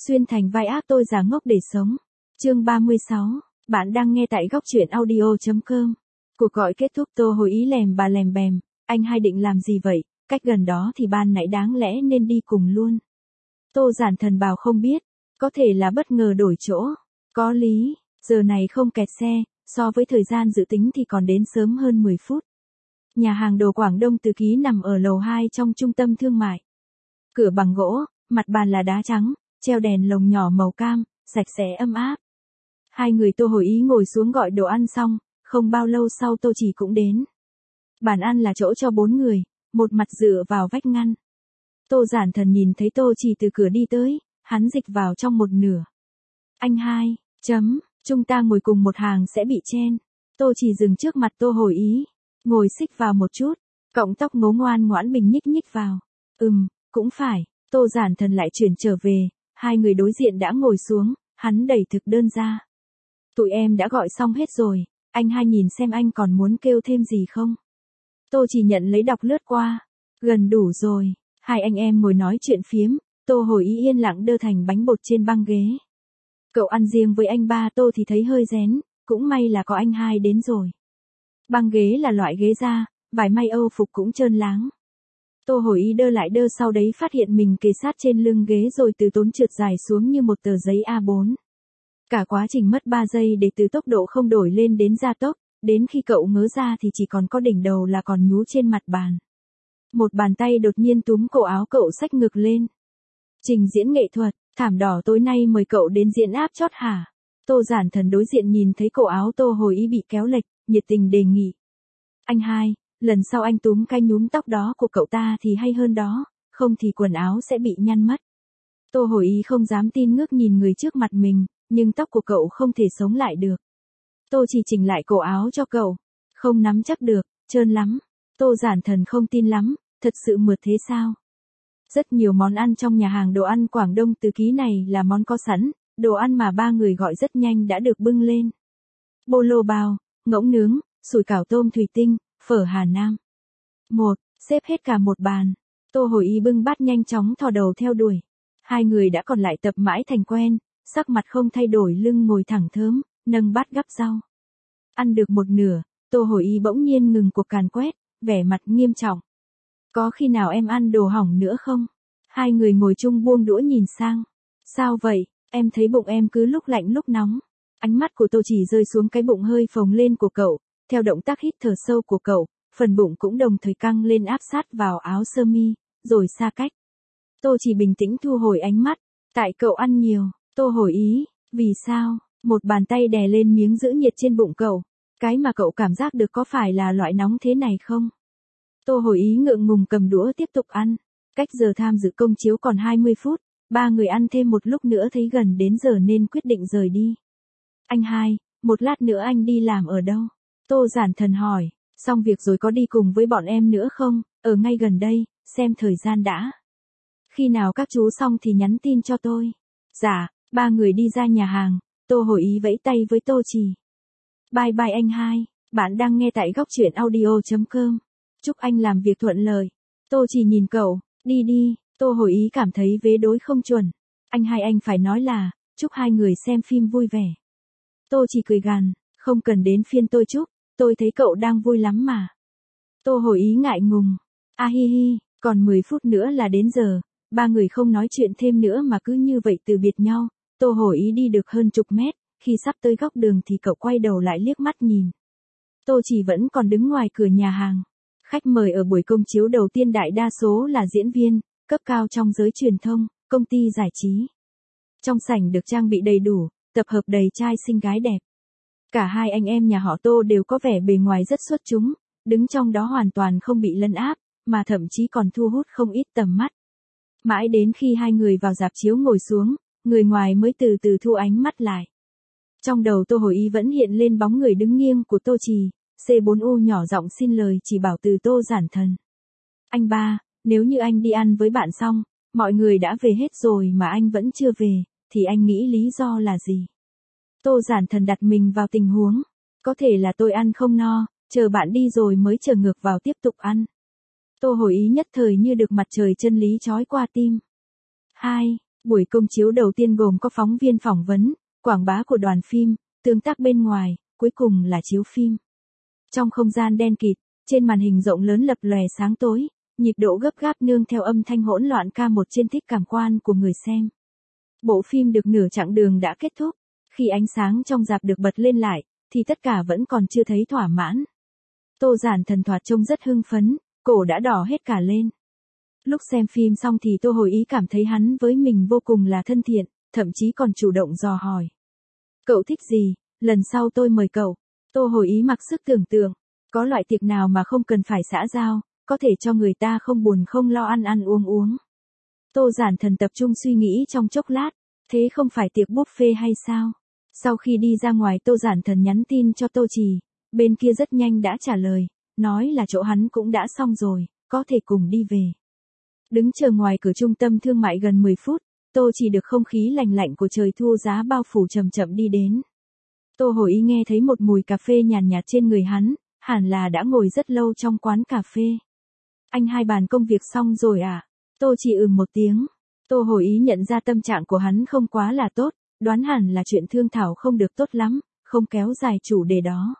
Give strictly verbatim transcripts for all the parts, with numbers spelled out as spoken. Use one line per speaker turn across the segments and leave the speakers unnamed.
Xuyên thành vai ác tôi giả ngốc để sống. Chương ba mươi sáu, bạn đang nghe tại góc truyện audio.com. Cuộc gọi kết thúc, Tô hồi ý lèm bà lèm bèm, anh hai định làm gì vậy, cách gần đó thì ban nãy đáng lẽ nên đi cùng luôn. Tô Giản Thần bảo không biết, có thể là bất ngờ đổi chỗ, có lý, giờ này không kẹt xe, so với thời gian dự tính thì còn đến sớm hơn mười phút. Nhà hàng đồ Quảng Đông Từ Ký nằm ở lầu hai trong trung tâm thương mại. Cửa bằng gỗ, mặt bàn là đá trắng, treo đèn lồng nhỏ màu cam, sạch sẽ ấm áp. Hai người Tô hồi ý ngồi xuống gọi đồ ăn xong, không bao lâu sau Tô Chỉ cũng đến. Bàn ăn là chỗ cho bốn người, một mặt dựa vào vách ngăn. Tô Giản Thần nhìn thấy Tô Chỉ từ cửa đi tới, hắn dịch vào trong một nửa. Anh hai, chấm, chúng ta ngồi cùng một hàng sẽ bị chen. Tô Chỉ dừng trước mặt Tô hồi ý, ngồi xích vào một chút, cọng tóc ngố ngoan ngoãn bình nhích nhích vào. Ừm, cũng phải, Tô Giản Thần lại chuyển trở về, hai người đối diện đã ngồi xuống, hắn đẩy thực đơn ra. Tụi em đã gọi xong hết rồi, anh hai nhìn xem anh còn muốn kêu thêm gì không? Tô Chỉ nhận lấy đọc lướt qua, gần đủ rồi, hai anh em ngồi nói chuyện phiếm, Tô hồi ý yên lặng đơ thành bánh bột trên băng ghế. Cậu ăn riêng với anh ba Tô thì thấy hơi rén, cũng may là có anh hai đến rồi. Băng ghế là loại ghế da, vải may Âu phục cũng trơn láng. Tô hồi ý đơ lại đơ sau đấy phát hiện mình kề sát trên lưng ghế rồi từ tốn trượt dài xuống như một tờ giấy A bốn. Cả quá trình mất ba giây để từ tốc độ không đổi lên đến gia tốc, đến khi cậu ngớ ra thì chỉ còn có đỉnh đầu là còn nhú trên mặt bàn. Một bàn tay đột nhiên túm cổ áo cậu xách ngực lên. Trình diễn nghệ thuật, thảm đỏ tối nay mời cậu đến diễn áp chót hả? Tô Giản Thần đối diện nhìn thấy cổ áo Tô hồi ý bị kéo lệch, nhiệt tình đề nghị. Anh hai, lần sau anh túm cái nhúm tóc đó của cậu ta thì hay hơn đó, không thì quần áo sẽ bị nhăn mất. Tô hồi ý không dám tin ngước nhìn người trước mặt mình, nhưng tóc của cậu không thể sống lại được. Tô chỉ chỉnh lại cổ áo cho cậu, không nắm chắc được, trơn lắm. Tô Giản Thần không tin lắm, thật sự mượt thế sao? Rất nhiều món ăn trong nhà hàng đồ ăn Quảng Đông Từ Ký này là món có sẵn, đồ ăn mà ba người gọi rất nhanh đã được bưng lên. Bô lô bao, ngỗng nướng, sủi cảo tôm thủy tinh, phở Hà Nam. Một, xếp hết cả một bàn. Tô hồi ý bưng bát nhanh chóng thò đầu theo đuổi. Hai người đã còn lại tập mãi thành quen, sắc mặt không thay đổi lưng ngồi thẳng thớm, nâng bát gắp rau. Ăn được một nửa, Tô hồi ý bỗng nhiên ngừng cuộc càn quét, vẻ mặt nghiêm trọng. Có khi nào em ăn đồ hỏng nữa không? Hai người ngồi chung buông đũa nhìn sang. Sao vậy, em thấy bụng em cứ lúc lạnh lúc nóng. Ánh mắt của Tô chỉ rơi xuống cái bụng hơi phồng lên của cậu, theo động tác hít thở sâu của cậu, phần bụng cũng đồng thời căng lên áp sát vào áo sơ mi, rồi xa cách. Tô chỉ bình tĩnh thu hồi ánh mắt, tại cậu ăn nhiều, Tô hồi ý, vì sao? Một bàn tay đè lên miếng giữ nhiệt trên bụng cậu, cái mà cậu cảm giác được có phải là loại nóng thế này không? Tô hồi ý ngượng ngùng cầm đũa tiếp tục ăn, cách giờ tham dự công chiếu còn hai mươi phút, ba người ăn thêm một lúc nữa thấy gần đến giờ nên quyết định rời đi. Anh hai, một lát nữa anh đi làm ở đâu? Tô Giản Thần hỏi, xong việc rồi có đi cùng với bọn em nữa không? Ở ngay gần đây, xem thời gian đã. Khi nào các chú xong thì nhắn tin cho tôi. Dạ, ba người đi ra nhà hàng, Tô hồi ý vẫy tay với Tô Chỉ. Bye bye anh hai, bạn đang nghe tại góc truyện audio.com. Chúc anh làm việc thuận lợi. Tô Chỉ nhìn cậu, đi đi, Tô hồi ý cảm thấy vế đối không chuẩn. Anh hai anh phải nói là, chúc hai người xem phim vui vẻ. Tô Chỉ cười gằn, không cần đến phiên tôi chúc, tôi thấy cậu đang vui lắm mà. Tô hồi ý ngại ngùng, a hi hi, còn mười phút nữa là đến giờ, ba người không nói chuyện thêm nữa mà cứ như vậy từ biệt nhau. Tô hồi ý đi được hơn chục mét, khi sắp tới góc đường thì cậu quay đầu lại liếc mắt nhìn. Tô Chỉ vẫn còn đứng ngoài cửa nhà hàng. Khách mời ở buổi công chiếu đầu tiên đại đa số là diễn viên, cấp cao trong giới truyền thông, công ty giải trí. Trong sảnh được trang bị đầy đủ, tập hợp đầy trai xinh gái đẹp. Cả hai anh em nhà họ Tô đều có vẻ bề ngoài rất xuất chúng, đứng trong đó hoàn toàn không bị lấn áp, mà thậm chí còn thu hút không ít tầm mắt. Mãi đến khi hai người vào rạp chiếu ngồi xuống, người ngoài mới từ từ thu ánh mắt lại. Trong đầu Tô hồi ý vẫn hiện lên bóng người đứng nghiêng của Tô Chỉ. xê bốn u nhỏ giọng xin lời chỉ bảo từ Tô Giản Thần. Anh ba, nếu như anh đi ăn với bạn xong, mọi người đã về hết rồi mà anh vẫn chưa về, thì anh nghĩ lý do là gì? Tô Giản Thần đặt mình vào tình huống. Có thể là tôi ăn không no, chờ bạn đi rồi mới trở ngược vào tiếp tục ăn. Tô hồi ý nhất thời như được mặt trời chân lý chói qua tim. Hai, Buổi công chiếu đầu tiên gồm có phóng viên phỏng vấn, quảng bá của đoàn phim, tương tác bên ngoài, cuối cùng là chiếu phim. Trong không gian đen kịt, trên màn hình rộng lớn lập lòe sáng tối, nhịp độ gấp gáp nương theo âm thanh hỗn loạn ca một trên thích cảm quan của người xem. Bộ phim được nửa chặng đường đã kết thúc, khi ánh sáng trong rạp được bật lên lại, thì tất cả vẫn còn chưa thấy thỏa mãn. Tô Giản Thần thoạt trông rất hưng phấn, cổ đã đỏ hết cả lên. Lúc xem phim xong thì Tô Hồi Ý cảm thấy hắn với mình vô cùng là thân thiện, thậm chí còn chủ động dò hỏi. Cậu thích gì, lần sau tôi mời cậu. Tô Hồi Ý mặc sức tưởng tượng, có loại tiệc nào mà không cần phải xã giao, có thể cho người ta không buồn không lo ăn ăn uống uống. Tô Giản Thần tập trung suy nghĩ trong chốc lát, thế không phải tiệc buffet hay sao? Sau khi đi ra ngoài Tô Giản Thần nhắn tin cho Tô Trì, bên kia rất nhanh đã trả lời, nói là chỗ hắn cũng đã xong rồi, có thể cùng đi về. Đứng chờ ngoài cửa trung tâm thương mại gần mười phút, Tô Trì được không khí lành lạnh của trời thu giá bao phủ chậm chậm đi đến. Tô Hồi Ý nghe thấy một mùi cà phê nhàn nhạt trên người hắn, hẳn là đã ngồi rất lâu trong quán cà phê. Anh hai bàn công việc xong rồi à? Tô Trì ừm một tiếng. Tô Hồi Ý nhận ra tâm trạng của hắn không quá là tốt, đoán hẳn là chuyện thương thảo không được tốt lắm, không kéo dài chủ đề đó.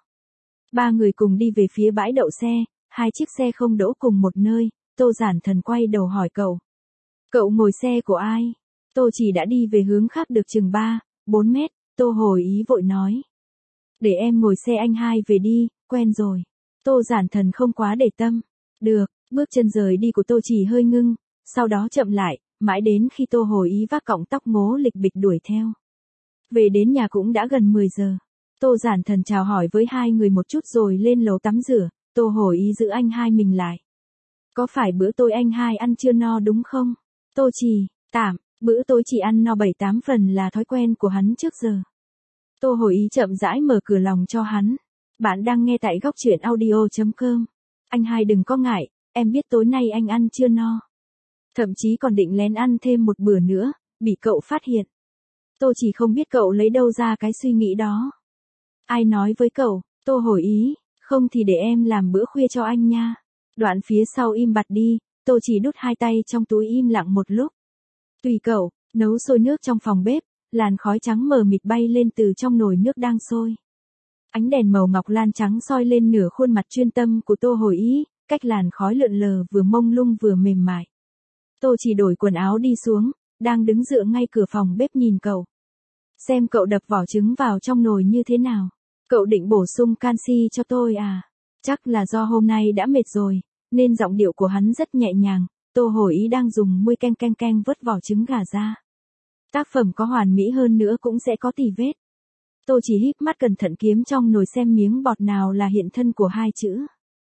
Ba người cùng đi về phía bãi đậu xe, hai chiếc xe không đỗ cùng một nơi, Tô Giản Thần quay đầu hỏi cậu. Cậu ngồi xe của ai? Tô Trì đã đi về hướng khác được chừng ba, bốn mét, Tô Hồi Ý vội nói. Để em ngồi xe anh hai về đi, quen rồi. Tô Giản Thần không quá để tâm. Được, bước chân rời đi của Tô Trì hơi ngưng, sau đó chậm lại, mãi đến khi Tô Hồi Ý vác cọng tóc ngố lịch bịch đuổi theo. Về đến nhà cũng đã gần mười giờ. Tô Giản Thần chào hỏi với hai người một chút rồi lên lầu tắm rửa, Tô Hồi Ý giữ anh hai mình lại. Có phải bữa tối anh hai ăn chưa no đúng không? Tô Trì, tạm, bữa tối chỉ ăn no bảy tám phần là thói quen của hắn trước giờ. Tô Hồi Ý chậm rãi mở cửa lòng cho hắn. Bạn đang nghe tại góc truyện audio chấm com. Anh hai đừng có ngại, em biết tối nay anh ăn chưa no. Thậm chí còn định lén ăn thêm một bữa nữa, bị cậu phát hiện. Tô Chỉ không biết cậu lấy đâu ra cái suy nghĩ đó. Ai nói với cậu? Tô Hồi Ý, không thì để em làm bữa khuya cho anh nha. Đoạn phía sau im bặt đi, Tô Chỉ đút hai tay trong túi im lặng một lúc. Tùy cậu, nấu sôi nước trong phòng bếp, làn khói trắng mờ mịt bay lên từ trong nồi nước đang sôi. Ánh đèn màu ngọc lan trắng soi lên nửa khuôn mặt chuyên tâm của Tô Hồi Ý, cách làn khói lượn lờ vừa mông lung vừa mềm mại. Tô Chỉ đổi quần áo đi xuống, đang đứng dựa ngay cửa phòng bếp nhìn cậu. Xem cậu đập vỏ trứng vào trong nồi như thế nào. Cậu định bổ sung canxi cho tôi à? Chắc là do hôm nay đã mệt rồi, nên giọng điệu của hắn rất nhẹ nhàng. Tô Hồi Ý đang dùng muôi keng keng keng vớt vỏ trứng gà ra. Tác phẩm có hoàn mỹ hơn nữa cũng sẽ có tì vết. Tô Chỉ híp mắt cẩn thận kiếm trong nồi xem miếng bọt nào là hiện thân của hai chữ.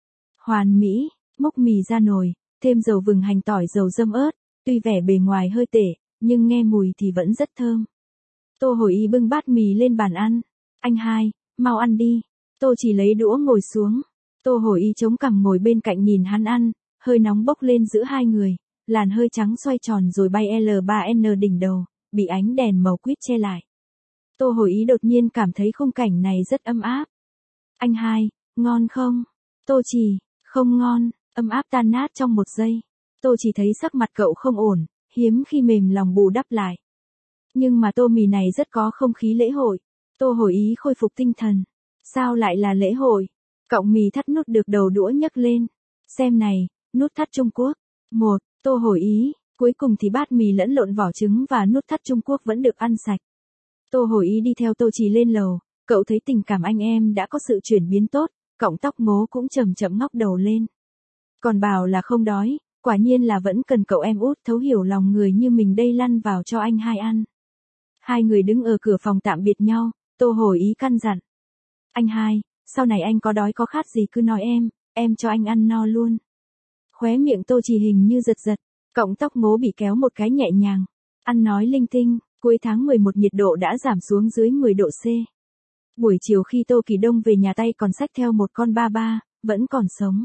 Hoàn mỹ, múc mì ra nồi, thêm dầu vừng hành tỏi dầu dâm ớt, tuy vẻ bề ngoài hơi tệ, nhưng nghe mùi thì vẫn rất thơm. Tô Hồi Ý bưng bát mì lên bàn ăn. Anh hai, mau ăn đi. Tô Chỉ lấy đũa ngồi xuống. Tô Hồi Ý chống cằm ngồi bên cạnh nhìn hắn ăn, hơi nóng bốc lên giữa hai người, làn hơi trắng xoay tròn rồi bay L ba N đỉnh đầu, bị ánh đèn màu quýt che lại. Tô Hồi Ý đột nhiên cảm thấy khung cảnh này rất ấm áp. Anh hai, ngon không? Tô Chỉ, không ngon, ấm áp tan nát trong một giây. Tô Chỉ thấy sắc mặt cậu không ổn, hiếm khi mềm lòng bù đắp lại. Nhưng mà tô mì này rất có không khí lễ hội. Tô Hồi Ý khôi phục tinh thần. Sao lại là lễ hội? Cọng mì thắt nút được đầu đũa nhấc lên. Xem này, nút thắt Trung Quốc. Một, Tô Hồi Ý, cuối cùng thì bát mì lẫn lộn vỏ trứng và nút thắt Trung Quốc vẫn được ăn sạch. Tô Hồi Ý đi theo Tô Chỉ lên lầu, cậu thấy tình cảm anh em đã có sự chuyển biến tốt, cọng tóc ngố cũng chậm chậm ngóc đầu lên. Còn bảo là không đói, quả nhiên là vẫn cần cậu em út thấu hiểu lòng người như mình đây lăn vào cho anh hai ăn. Hai người đứng ở cửa phòng tạm biệt nhau, Tô Hồi Ý căn dặn. Anh hai, sau này anh có đói có khát gì cứ nói em, em cho anh ăn no luôn. Khóe miệng Tô Chỉ hình như giật giật, cọng tóc ngố bị kéo một cái nhẹ nhàng. Ăn nói linh tinh, cuối tháng mười một nhiệt độ đã giảm xuống dưới mười độ C. Buổi chiều khi Tô Kỳ Đông về nhà tay còn xách theo một con ba ba, vẫn còn sống.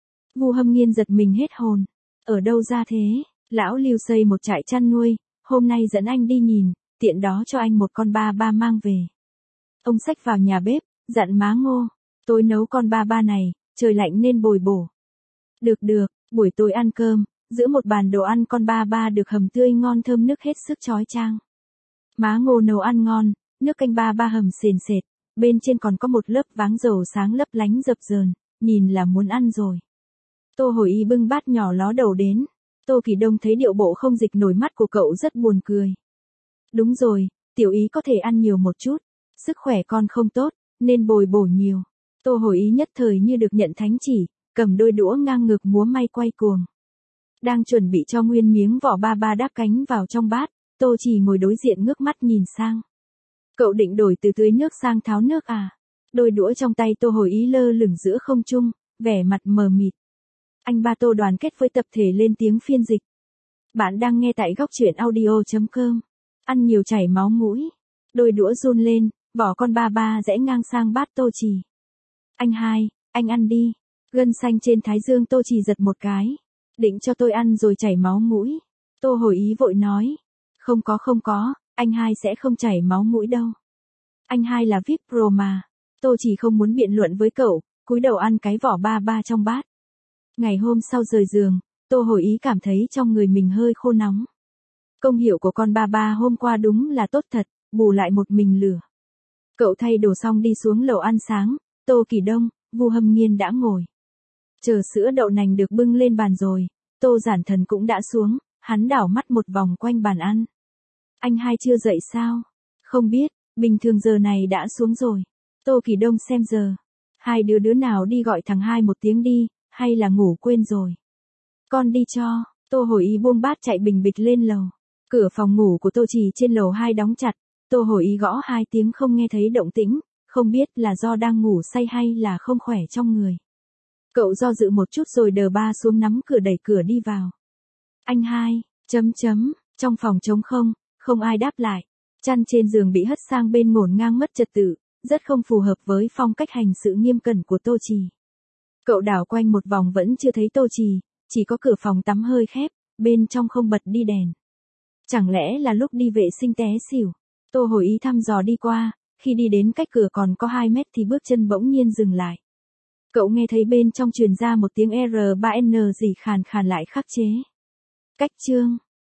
Vu Hâm Nghiên giật mình hết hồn. Ở đâu ra thế? Lão Lưu xây một trại chăn nuôi, hôm nay dẫn anh đi nhìn, tiện đó cho anh một con ba ba mang về. Ông xách vào nhà bếp, dặn má Ngô, tôi nấu con ba ba này, trời lạnh nên bồi bổ. Được được, buổi tối ăn cơm, giữa một bàn đồ ăn con ba ba được hầm tươi ngon thơm nước hết sức chói chang. Má Ngô nấu ăn ngon, nước canh ba ba hầm sền sệt, bên trên còn có một lớp váng dầu sáng lấp lánh dập dờn, nhìn là muốn ăn rồi. Tô Hồi Y bưng bát nhỏ ló đầu đến. Tô Kỳ Đông thấy điệu bộ không dịch nổi mắt của cậu rất buồn cười. Đúng rồi, tiểu ý có thể ăn nhiều một chút, sức khỏe con không tốt, nên bồi bổ nhiều. Tô Hồi Y nhất thời như được nhận thánh chỉ, cầm đôi đũa ngang ngực múa may quay cuồng. Đang chuẩn bị cho nguyên miếng vỏ ba ba đáp cánh vào trong bát, Tô Chỉ ngồi đối diện ngước mắt nhìn sang. Cậu định đổi từ tưới nước sang tháo nước à? Đôi đũa trong tay Tô Hồi Y lơ lửng giữa không trung, vẻ mặt mờ mịt. Anh ba Tô đoàn kết với tập thể lên tiếng phiên dịch. Bạn đang nghe tại góc truyện audio chấm com. Ăn nhiều chảy máu mũi. Đôi đũa run lên, vỏ con ba ba rẽ ngang sang bát Tô Chỉ. Anh hai, anh ăn đi. Gân xanh trên thái dương Tô Chỉ giật một cái. Định cho tôi ăn rồi chảy máu mũi. Tô Hồi Y vội nói. Không có không có, anh hai sẽ không chảy máu mũi đâu. Anh hai là vi ai pi Pro mà. Tô Chỉ không muốn biện luận với cậu, cúi đầu ăn cái vỏ ba ba trong bát. Ngày hôm sau rời giường, Tô Hồi Y cảm thấy trong người mình hơi khô nóng. Công hiệu của con ba ba hôm qua đúng là tốt thật, bù lại một mình lửa. Cậu thay đồ xong đi xuống lầu ăn sáng, Tô Kỳ Đông, Vu Hâm Nghiên đã ngồi. Chờ sữa đậu nành được bưng lên bàn rồi, Tô Giản Thần cũng đã xuống, hắn đảo mắt một vòng quanh bàn ăn. Anh hai chưa dậy sao? Không biết, bình thường giờ này đã xuống rồi. Tô Kỳ Đông xem giờ. Hai đứa đứa nào đi gọi thằng hai một tiếng đi, hay là ngủ quên rồi? Con đi cho. Tô Hồi Y buông bát chạy bình bịch lên lầu. Cửa phòng ngủ của Tô Chỉ trên lầu hai đóng chặt, Tô Hồi Y gõ hai tiếng không nghe thấy động tĩnh, không biết là do đang ngủ say hay là không khỏe trong người. Cậu do dự một chút rồi đờ ba xuống nắm cửa đẩy cửa đi vào. Anh hai, chấm chấm, trong phòng trống không, không ai đáp lại. Chăn trên giường bị hất sang bên ngổn ngang mất trật tự, rất không phù hợp với phong cách hành sự nghiêm cẩn của Tô Chỉ. Cậu đảo quanh một vòng vẫn chưa thấy Tô Chỉ, chỉ có cửa phòng tắm hơi khép, bên trong không bật đi đèn. Chẳng lẽ là lúc đi vệ sinh té xỉu? Tô Hồi Y thăm dò đi qua, khi đi đến cách cửa còn có hai mét thì bước chân bỗng nhiên dừng lại. Cậu nghe thấy bên trong truyền ra một tiếng R ba N gì khàn khàn lại khắc chế. Cách chương.